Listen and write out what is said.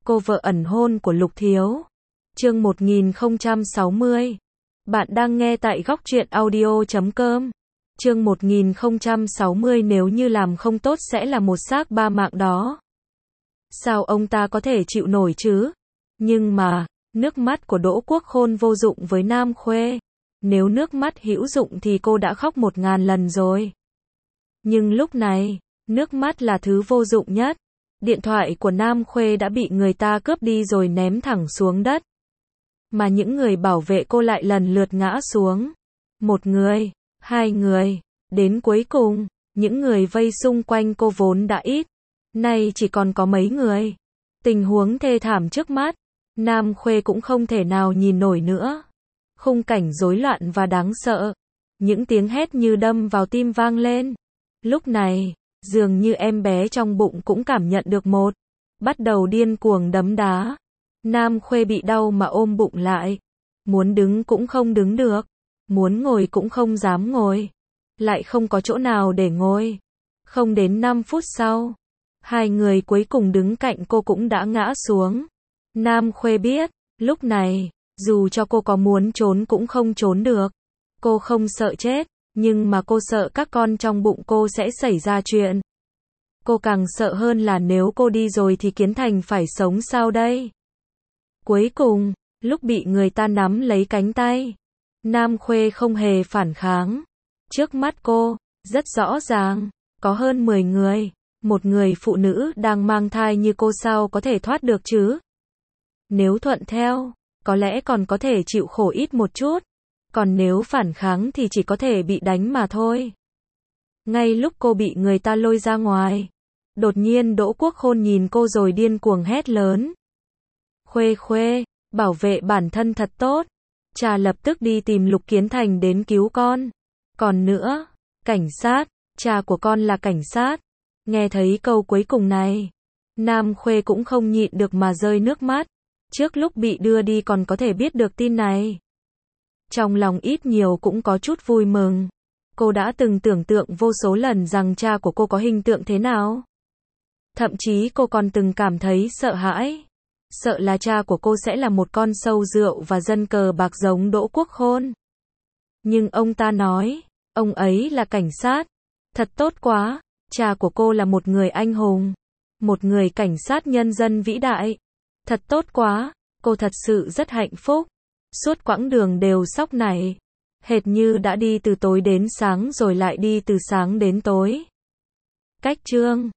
cô vợ ẩn hôn của Lục Thiếu. Chương 1060. Bạn đang nghe tại góc truyện audio.com. Chương 1060 nếu như làm không tốt sẽ là một xác ba mạng đó. Sao ông ta có thể chịu nổi chứ? Nhưng mà, nước mắt của Đỗ Quốc Khôn vô dụng với Nam Khuê. Nếu nước mắt hữu dụng thì cô đã khóc 1000 lần rồi. Nhưng lúc này, nước mắt là thứ vô dụng nhất. Điện thoại của Nam Khuê đã bị người ta cướp đi rồi ném thẳng xuống đất. Mà những người bảo vệ cô lại lần lượt ngã xuống. Một người, hai người, đến cuối cùng, những người vây xung quanh cô vốn đã ít. Nay chỉ còn có mấy người. Tình huống thê thảm trước mắt, Nam Khuê cũng không thể nào nhìn nổi nữa. Khung cảnh rối loạn và đáng sợ. Những tiếng hét như đâm vào tim vang lên. Lúc này, dường như em bé trong bụng cũng cảm nhận được bắt đầu điên cuồng đấm đá. Nam Khuê bị đau mà ôm bụng lại. Muốn đứng cũng không đứng được. Muốn ngồi cũng không dám ngồi. Lại không có chỗ nào để ngồi. Không đến 5 phút sau, hai người cuối cùng đứng cạnh cô cũng đã ngã xuống. Nam Khuê biết, lúc này, dù cho cô có muốn trốn cũng không trốn được. Cô không sợ chết, nhưng mà cô sợ các con trong bụng cô sẽ xảy ra chuyện. Cô càng sợ hơn là nếu cô đi rồi thì Kiến Thành phải sống sao đây? Cuối cùng, lúc bị người ta nắm lấy cánh tay, Nam Khuê không hề phản kháng. Trước mắt cô, rất rõ ràng, có hơn 10 người. Một người phụ nữ đang mang thai như cô sao có thể thoát được chứ? Nếu thuận theo, có lẽ còn có thể chịu khổ ít một chút. Còn nếu phản kháng thì chỉ có thể bị đánh mà thôi. Ngay lúc cô bị người ta lôi ra ngoài, đột nhiên Đỗ Quốc Khôn nhìn cô rồi điên cuồng hét lớn. Khuê Khuê, bảo vệ bản thân thật tốt. Cha lập tức đi tìm Lục Kiến Thành đến cứu con. Còn nữa, cảnh sát, cha của con là cảnh sát. Nghe thấy câu cuối cùng này, Nam Khuê cũng không nhịn được mà rơi nước mắt. Trước lúc bị đưa đi còn có thể biết được tin này. Trong lòng ít nhiều cũng có chút vui mừng. Cô đã từng tưởng tượng vô số lần rằng cha của cô có hình tượng thế nào. Thậm chí cô còn từng cảm thấy sợ hãi. Sợ là cha của cô sẽ là một con sâu rượu và dân cờ bạc giống Đỗ Quốc Khôn. Nhưng ông ta nói, ông ấy là cảnh sát. Thật tốt quá, cha của cô là một người anh hùng. Một người cảnh sát nhân dân vĩ đại. Thật tốt quá, cô thật sự rất hạnh phúc. Suốt quãng đường đều sóc này. Hệt như đã đi từ tối đến sáng rồi lại đi từ sáng đến tối. Cách chương